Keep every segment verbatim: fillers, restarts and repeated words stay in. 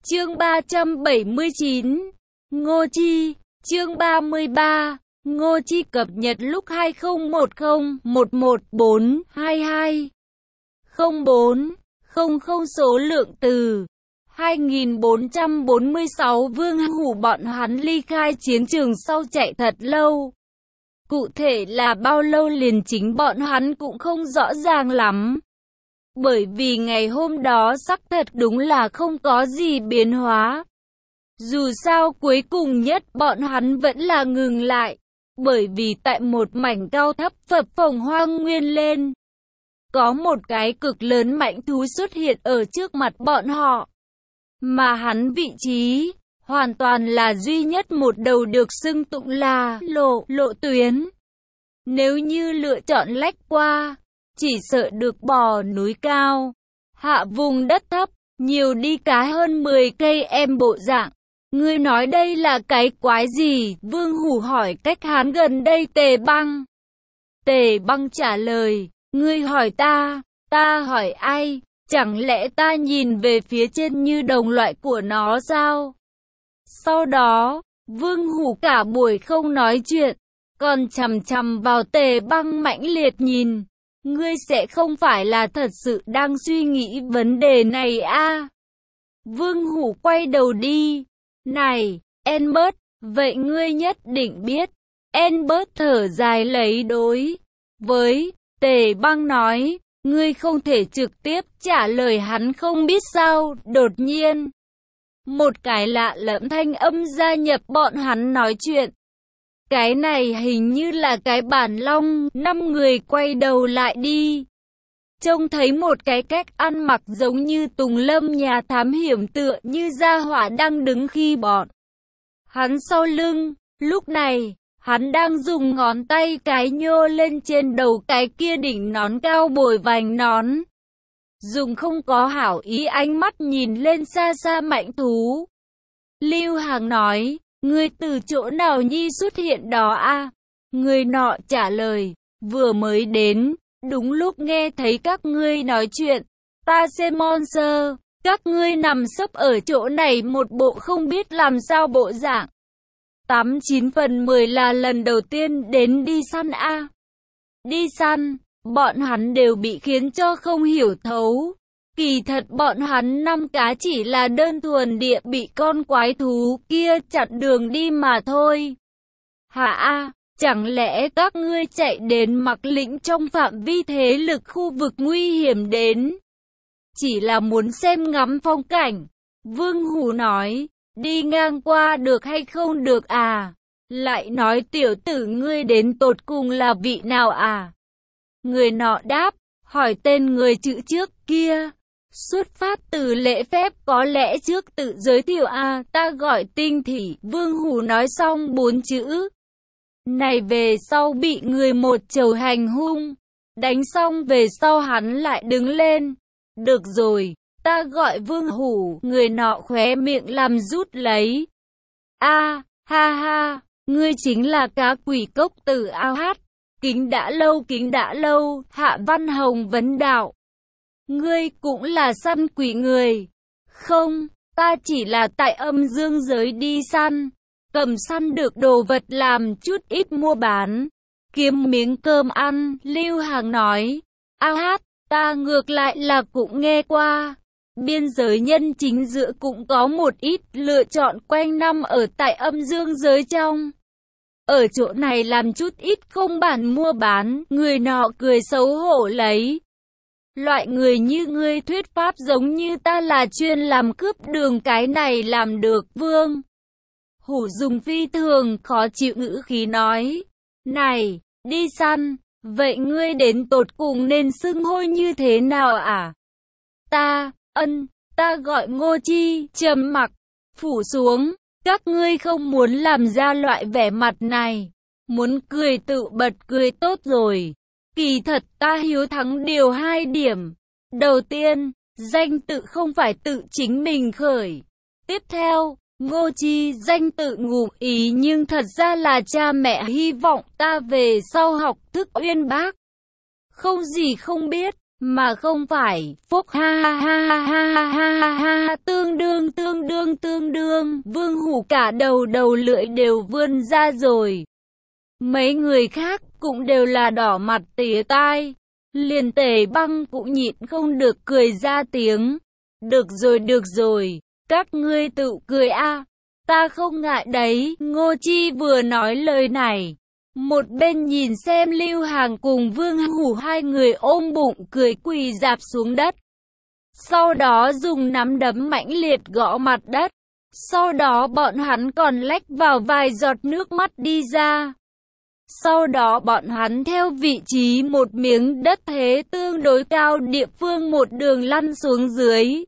Chương ba trăm bảy mươi chín. Ngô Chi. Chương ba mươi ba. Ngô Chi cập nhật lúc hai không một không một một bốn hai hai không bốn không không số lượng từ hai nghìn bốn trăm bốn mươi sáu. Vương Hủ bọn hắn ly khai chiến trường sau chạy thật lâu. Cụ thể là bao lâu liền chính bọn hắn cũng không rõ ràng lắm. Bởi vì ngày hôm đó sắc thật đúng là không có gì biến hóa. Dù sao cuối cùng nhất bọn hắn vẫn là ngừng lại. Bởi vì tại một mảnh cao thấp phập phồng hoang nguyên lên, có một cái cực lớn mãnh thú xuất hiện ở trước mặt bọn họ. Mà hắn vị trí, hoàn toàn là duy nhất một đầu được xưng tụng là lộ, lộ tuyến. Nếu như lựa chọn lách qua, chỉ sợ được bò núi cao, hạ vùng đất thấp, nhiều đi cái hơn mười cây em bộ dạng. Ngươi nói đây là cái quái gì? Vương Hủ hỏi cách hắn gần đây Tề Băng. Tề Băng trả lời, ngươi hỏi ta, ta hỏi ai? Chẳng lẽ ta nhìn về phía trên như đồng loại của nó sao? Sau đó, Vương Hủ cả buổi không nói chuyện, còn chằm chằm vào Tề Băng mãnh liệt nhìn. Ngươi sẽ không phải là thật sự đang suy nghĩ vấn đề này à? Vương Hủ quay đầu đi. Này, Albert, vậy ngươi nhất định biết. Albert thở dài lấy đối với Tề Băng nói, ngươi không thể trực tiếp trả lời hắn không biết sao. Đột nhiên, một cái lạ lẫm thanh âm gia nhập bọn hắn nói chuyện. Cái này hình như là cái bản long. Năm người quay đầu lại đi, trông thấy một cái cách ăn mặc giống như Tùng Lâm nhà thám hiểm, tựa như gia hỏa đang đứng khi bọn hắn sau lưng. Lúc này, hắn đang dùng ngón tay cái nhô lên trên đầu cái kia đỉnh nón cao bồi vành nón. Dùng không có hảo ý ánh mắt nhìn lên xa xa mãnh thú. Lưu Hàng nói, ngươi từ chỗ nào nhi xuất hiện đó a? Người nọ trả lời, vừa mới đến. Đúng lúc nghe thấy các ngươi nói chuyện, ta xem monster, các ngươi nằm sấp ở chỗ này một bộ không biết làm sao bộ dạng. Tám chín phần mười là lần đầu tiên đến đi săn a. Đi săn, bọn hắn đều bị khiến cho không hiểu thấu. Kỳ thật bọn hắn năm cá chỉ là đơn thuần địa bị con quái thú kia chặn đường đi mà thôi. Hả a? Chẳng lẽ các ngươi chạy đến Mạc Lĩnh trong phạm vi thế lực khu vực nguy hiểm đến? Chỉ là muốn xem ngắm phong cảnh. Vương Hủ nói, đi ngang qua được hay không được à? Lại nói tiểu tử ngươi đến tột cùng là vị nào à? Người nọ đáp, hỏi tên người chữ trước kia. Xuất phát từ lễ phép có lẽ trước tự giới thiệu à, ta gọi Tinh Thỉ. Vương Hủ nói xong bốn chữ này về sau bị người một chầu hành hung. Đánh xong về sau hắn lại đứng lên. Được rồi, ta gọi Vương Hủ. Người nọ khóe miệng làm rút lấy. A, ha ha, ngươi chính là cá quỷ cốc tử ao hát. Kính đã lâu kính đã lâu. Hạ Văn Hồng vấn đạo, ngươi cũng là săn quỷ người? Không, ta chỉ là tại âm dương giới đi săn. Cầm săn được đồ vật làm chút ít mua bán, kiếm miếng cơm ăn. Lưu Hàng nói, a hát, ta ngược lại là cũng nghe qua. Biên giới nhân chính giữa cũng có một ít lựa chọn quanh năm ở tại âm dương giới trong. Ở chỗ này làm chút ít không bản mua bán. Người nọ cười xấu hổ lấy. Loại người như ngươi thuyết pháp giống như ta là chuyên làm cướp đường, cái này làm được. Vương Hủ dùng phi thường khó chịu ngữ khí nói, này, đi săn, vậy ngươi đến tột cùng nên xưng hô như thế nào à? Ta, ân, ta gọi Ngô Chi. Trầm mặc phủ xuống, các ngươi không muốn làm ra loại vẻ mặt này, muốn cười tự bật cười tốt rồi. Kỳ thật ta hiếu thắng điều hai điểm. Đầu tiên, danh tự không phải tự chính mình khởi. Tiếp theo, Ngô Chi danh tự ngụ ý nhưng thật ra là cha mẹ hy vọng ta về sau học thức uyên bác. Không gì không biết, mà không phải phúc ha ha ha ha ha ha ha ha tương đương tương đương tương đương. Vương Hủ cả đầu đầu lưỡi đều vươn ra rồi. Mấy người khác cũng đều là đỏ mặt tía tai. Liền Tề Băng cũng nhịn không được cười ra tiếng. Được rồi được rồi, các ngươi tự cười a, ta không ngại đấy. Ngô Chi vừa nói lời này, một bên nhìn xem Lưu Hàng cùng Vương Hủ hai người ôm bụng cười quỳ rạp xuống đất. Sau đó dùng nắm đấm mãnh liệt gõ mặt đất. Sau đó bọn hắn còn lách vào vài giọt nước mắt đi ra. Sau đó bọn hắn theo vị trí một miếng đất thế tương đối cao địa phương một đường lăn xuống dưới.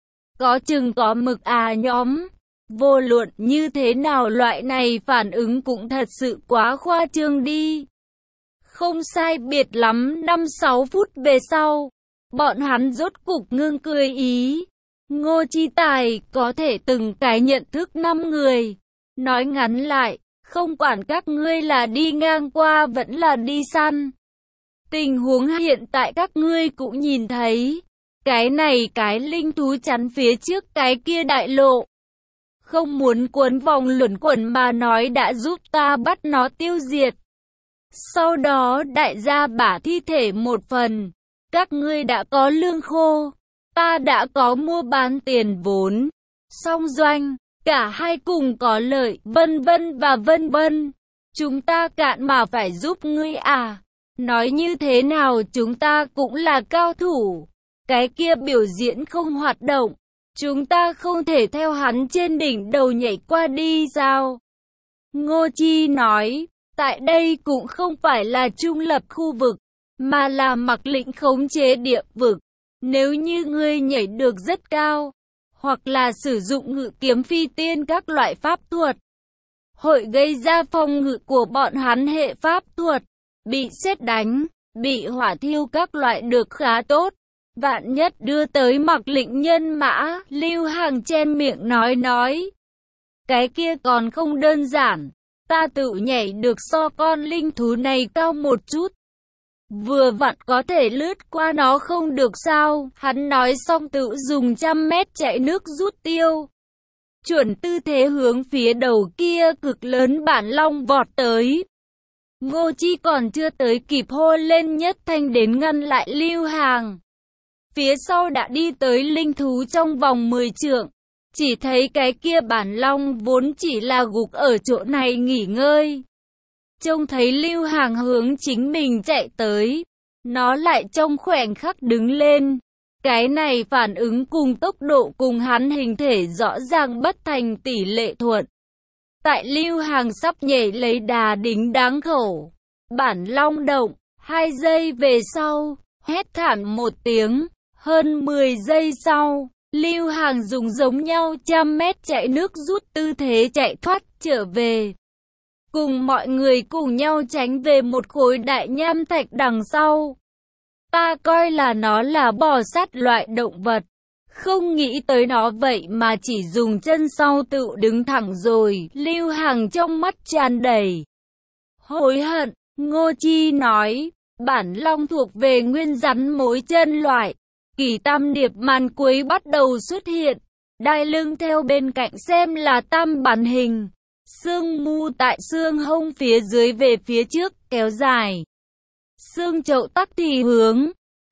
Có chừng có mực à nhóm. Vô luận như thế nào loại này phản ứng cũng thật sự quá khoa trương đi. Không sai biệt lắm năm sáu phút về sau, bọn hắn rốt cục ngưng cười ý. Ngô Chi Tài có thể từng cái nhận thức năm người. Nói ngắn lại, không quản các ngươi là đi ngang qua vẫn là đi săn. Tình huống hiện tại các ngươi cũng nhìn thấy. Cái này cái linh thú chắn phía trước cái kia đại lộ. Không muốn cuốn vòng luẩn quẩn mà nói đã giúp ta bắt nó tiêu diệt. Sau đó đại gia bả thi thể một phần. Các ngươi đã có lương khô. Ta đã có mua bán tiền vốn. Song doanh. Cả hai cùng có lợi, vân vân và vân vân. Chúng ta cạn mà phải giúp ngươi à. Nói như thế nào chúng ta cũng là cao thủ. Cái kia biểu diễn không hoạt động. Chúng ta không thể theo hắn trên đỉnh đầu nhảy qua đi sao? Ngô Chi nói, tại đây cũng không phải là trung lập khu vực, mà là mặc lĩnh khống chế địa vực. Nếu như ngươi nhảy được rất cao, hoặc là sử dụng ngự kiếm phi tiên các loại pháp thuật, hội gây ra phòng ngự của bọn hắn hệ pháp thuật, bị sét đánh, bị hỏa thiêu các loại được khá tốt. Vạn nhất đưa tới mặc lĩnh nhân mã, Lưu Hàng chen miệng nói nói. Cái kia còn không đơn giản, ta tự nhảy được so con linh thú này cao một chút. Vừa vặn có thể lướt qua nó không được sao, hắn nói xong tự dùng trăm mét chạy nước rút tiêu. Chuẩn tư thế hướng phía đầu kia cực lớn bản long vọt tới. Ngô Chi còn chưa tới kịp hô lên nhất thanh đến ngăn lại Lưu Hàng. Phía sau đã đi tới linh thú trong vòng mười trượng. Chỉ thấy cái kia bản long vốn chỉ là gục ở chỗ này nghỉ ngơi. Trông thấy Lưu Hàng hướng chính mình chạy tới. Nó lại trong khoảnh khắc đứng lên. Cái này phản ứng cùng tốc độ cùng hắn hình thể rõ ràng bất thành tỷ lệ thuận. Tại Lưu Hàng sắp nhảy lấy đà đính đáng khẩu. Bản long động, hai giây về sau, hét thảm một tiếng. Hơn mười giây sau, Lưu Hàng dùng giống nhau trăm mét chạy nước rút tư thế chạy thoát trở về. Cùng mọi người cùng nhau tránh về một khối đại nham thạch đằng sau. Ta coi là nó là bò sát loại động vật. Không nghĩ tới nó vậy mà chỉ dùng chân sau tự đứng thẳng rồi. Lưu Hàng trong mắt tràn đầy hối hận. Ngô Chi nói, bản long thuộc về nguyên rắn mối chân loại. Kỳ tam điệp màn cuối bắt đầu xuất hiện. Đai lưng theo bên cạnh xem là tam bản hình. Xương mu tại xương hông phía dưới về phía trước kéo dài. Xương chậu tắc thì hướng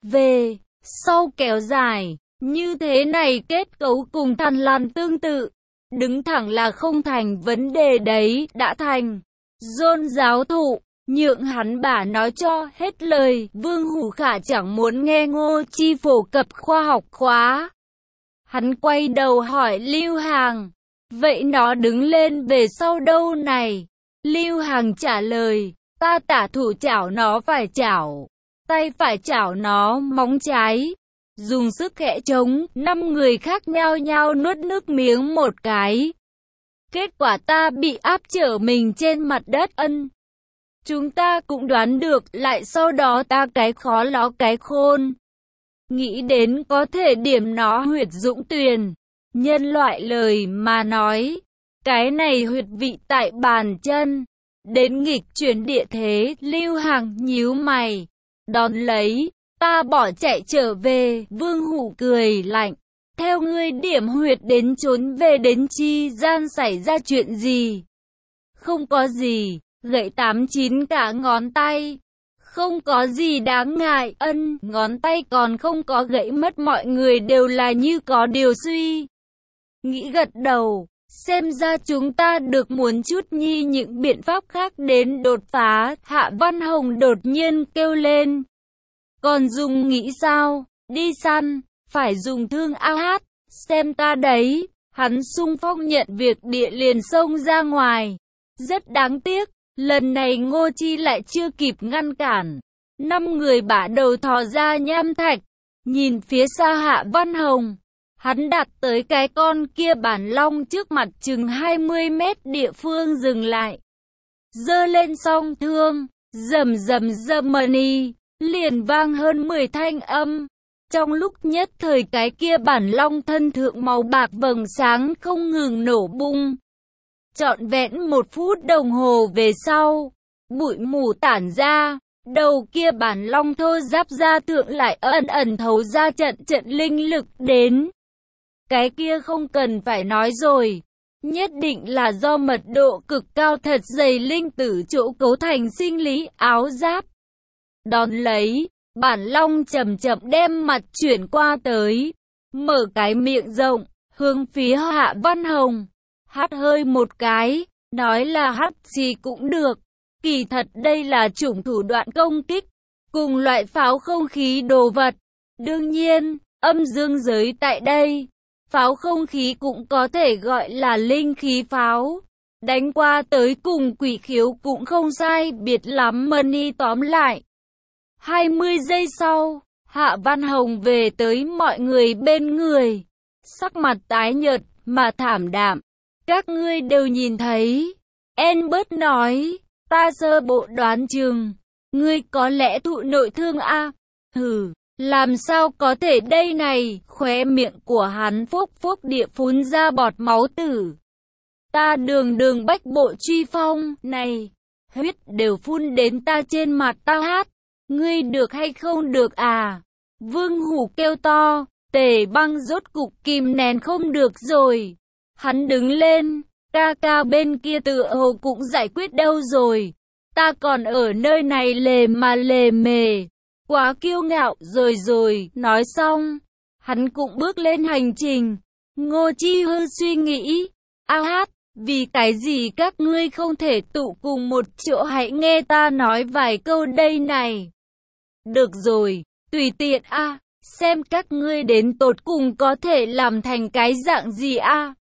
về sau kéo dài. Như thế này kết cấu cùng thằn lằn tương tự. Đứng thẳng là không thành vấn đề đấy, đã thành. John giáo thụ, nhượng hắn bả nói cho hết lời. Vương Hủ Khả chẳng muốn nghe Ngô Chi phổ cập khoa học khóa. Hắn quay đầu hỏi Lưu Hàng, vậy nó đứng lên về sau đâu này? Lưu Hàng trả lời, ta tả thủ chảo nó phải chảo, tay phải chảo nó móng trái. Dùng sức khẽ trống, năm người khác nhao nhao nuốt nước miếng một cái. Kết quả ta bị áp trở mình trên mặt đất. Ân. Chúng ta cũng đoán được, lại sau đó ta cái khó ló cái khôn. Nghĩ đến có thể điểm nó huyệt dũng tuyền. Nhân loại lời mà nói, cái này huyệt vị tại bàn chân. Đến nghịch chuyển địa thế, Lưu Hàng nhíu mày. Đón lấy, ta bỏ chạy trở về. Vương Hủ cười lạnh. Theo ngươi điểm huyệt đến trốn về đến chi gian xảy ra chuyện gì? Không có gì, gãy tám chín cả ngón tay. Không có gì đáng ngại, ân, ngón tay còn không có gãy mất, mọi người đều là như có điều suy nghĩ gật đầu. Xem ra chúng ta được muốn chút nhi những biện pháp khác đến đột phá. Hạ Văn Hồng đột nhiên kêu lên. Còn dùng nghĩ sao? Đi săn, phải dùng thương a hát, xem ta đấy. Hắn xung phong nhận việc địa liền xông ra ngoài. Rất đáng tiếc, lần này Ngô Chi lại chưa kịp ngăn cản. Năm người bả đầu thò ra nham thạch, nhìn phía xa Hạ Văn Hồng. Hắn đặt tới cái con kia bản long trước mặt chừng hai mươi mét địa phương dừng lại. Giơ lên song thương, rầm rầm rầm mani, liền vang hơn mười thanh âm. Trong lúc nhất thời cái kia bản long thân thượng màu bạc vầng sáng không ngừng nổ bung. Trọn vẹn một phút đồng hồ về sau, bụi mù tản ra, đầu kia bản long thô giáp da thượng lại ẩn ẩn thấu ra trận trận linh lực đến. Cái kia không cần phải nói rồi, nhất định là do mật độ cực cao thật dày linh tử chỗ cấu thành sinh lý áo giáp. Đón lấy, bản long chậm chậm đem mặt chuyển qua tới, mở cái miệng rộng, hướng phía Hạ Văn Hồng, hắt hơi một cái, nói là hắt gì cũng được. Kỳ thật đây là chủng thủ đoạn công kích, cùng loại pháo không khí đồ vật. Đương nhiên, âm dương giới tại đây, pháo không khí cũng có thể gọi là linh khí pháo. Đánh qua tới cùng quỷ khiếu cũng không sai biệt lắm. Mani tóm lại. hai mươi giây sau, Hạ Văn Hồng về tới mọi người bên người. Sắc mặt tái nhợt mà thảm đạm. Các ngươi đều nhìn thấy. Albert nói, ta sơ bộ đoán chừng, ngươi có lẽ thụ nội thương a. Hừ, làm sao có thể đây này, khóe miệng của hắn phốc phốc địa phun ra bọt máu tử. Ta đường đường bách bộ truy phong, này, huyết đều phun đến ta trên mặt ta hát, ngươi được hay không được à? Vương Hủ kêu to, Tề Băng rốt cục kìm nén không được rồi. Hắn đứng lên, ca ca bên kia tựa hồ cũng giải quyết đâu rồi. Ta còn ở nơi này lề mà lề mề, quá kiêu ngạo rồi rồi. Nói xong, hắn cũng bước lên hành trình. Ngô Chi Hư suy nghĩ, a hát, vì cái gì các ngươi không thể tụ cùng một chỗ, hãy nghe ta nói vài câu đây này. Được rồi, tùy tiện a, xem các ngươi đến tột cùng có thể làm thành cái dạng gì a.